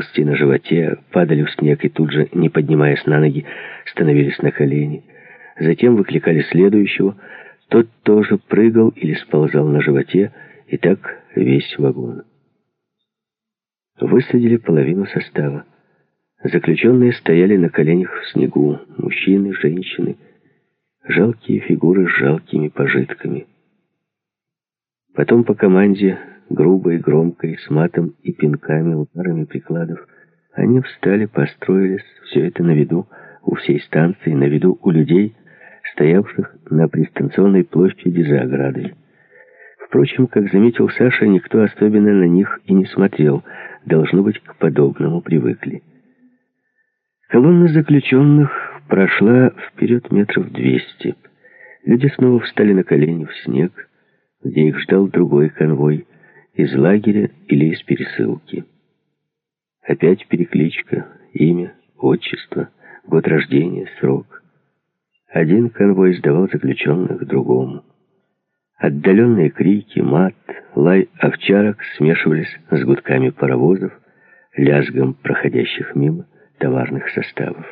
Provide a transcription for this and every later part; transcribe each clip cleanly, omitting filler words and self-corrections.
ползти на животе, падали в снег и тут же, не поднимаясь на ноги, становились на колени. Затем выкликали следующего, тот тоже прыгал или сползал на животе, и так весь вагон. Высадили половину состава. Заключенные стояли на коленях в снегу, мужчины, женщины, жалкие фигуры с жалкими пожитками. Потом по команде, грубой, громкой, с матом и пинками, ударами прикладов, они встали, построились, все это на виду у всей станции, на виду у людей, стоявших на пристанционной площади за оградой. Впрочем, как заметил Саша, никто особенно на них и не смотрел, должно быть, к подобному привыкли. Колонна заключенных прошла вперед метров 200. Люди снова встали на колени в снег, где их ждал другой конвой, из лагеря или из пересылки. Опять перекличка, имя, отчество, год рождения, срок. Один конвой сдавал заключенных другому. Отдаленные крики, мат, лай овчарок смешивались с гудками паровозов, лязгом проходящих мимо товарных составов.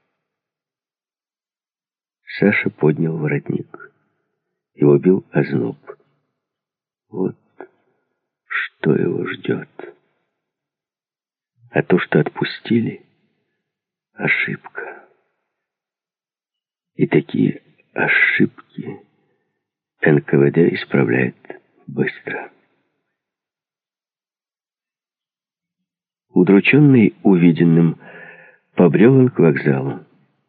Саша поднял воротник. Его бил озноб. Вот что его ждет. А то, что отпустили, ошибка. И такие ошибки НКВД исправляет быстро. Удрученный увиденным, побрел он к вокзалу.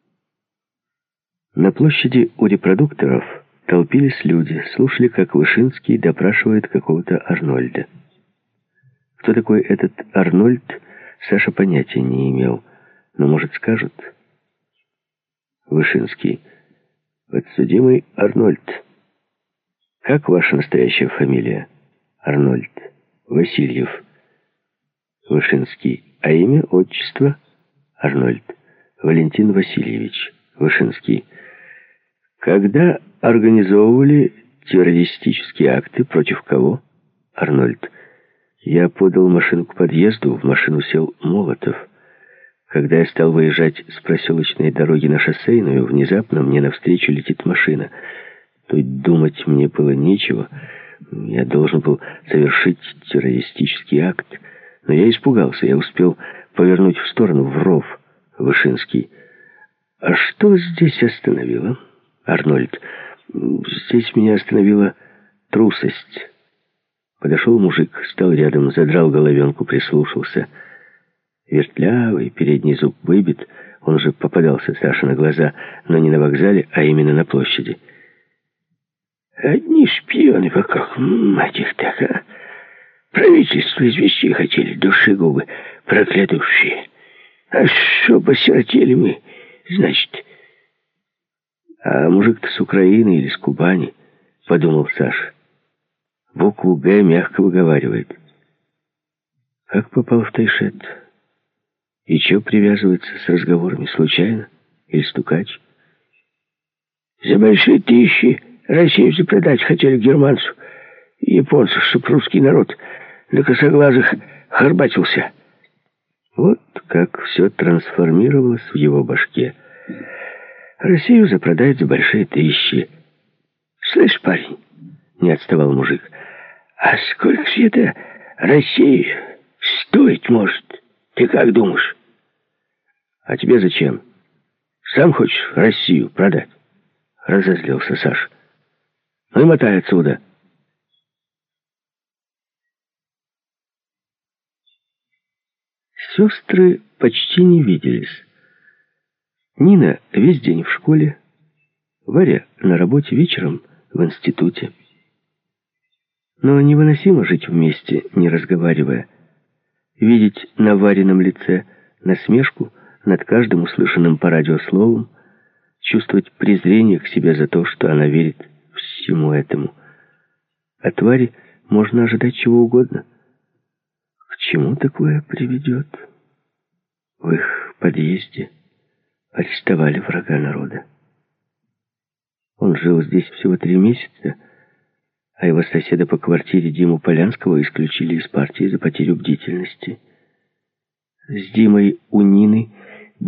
На площади у репродукторов толпились люди, слушали, как Вышинский допрашивает какого-то Арнольда. Кто такой этот Арнольд, Саша понятия не имел, но, может, скажут. Вышинский. Подсудимый Арнольд. Как ваша настоящая фамилия? Арнольд. Васильев. Вышинский. А имя, отчество? Арнольд. Валентин Васильевич. Вышинский. Когда организовывали террористические акты, против кого? Арнольд. Я подал машину к подъезду, в машину сел Молотов. Когда я стал выезжать с проселочной дороги на шоссейную, внезапно мне навстречу летит машина. Тут думать мне было нечего. Я должен был совершить террористический акт. Но я испугался, я успел повернуть в сторону, в ров. Вышинский. А что здесь остановило? Арнольд. Здесь меня остановила трусость. Подошел мужик, стал рядом, задрал головенку, прислушался. Вертлявый, передний зуб выбит. Он же попадался Саше на глаза, но не на вокзале, а именно на площади. Одни шпионы вокруг, мать их так, а? Правительство извести хотели, душегубы проклятущие. А чтоб осиротели мы, значит... А мужик-то с Украины или с Кубани, подумал Саша. Букву «Г» мягко выговаривает. Как попал в Тайшет? И чё привязывается с разговорами? Случайно? Или стукач? За большие тысячи Россию запродать хотели германцу и японцу, чтоб русский народ на косоглазых хорбатился. Вот как все трансформировалось в его башке. Россию запродают за большие тысячи. Слышь, парень, не отставал мужик, а сколько же это России стоить может? Ты как думаешь? А тебе зачем? Сам хочешь Россию продать? Разозлился Саша. Ну и мотай отсюда. Сестры почти не виделись. Нина весь день в школе, Варя на работе, вечером в институте. Но невыносимо жить вместе, не разговаривая. Видеть на Варином лице насмешку над каждым услышанным по радио словом, чувствовать презрение к себе за то, что она верит всему этому. От Вари можно ожидать чего угодно. К чему такое приведет? В их подъезде арестовали врага народа. Он жил здесь всего 3 месяца, а его соседа по квартире Диму Полянского исключили из партии за потерю бдительности. с Димой у Нины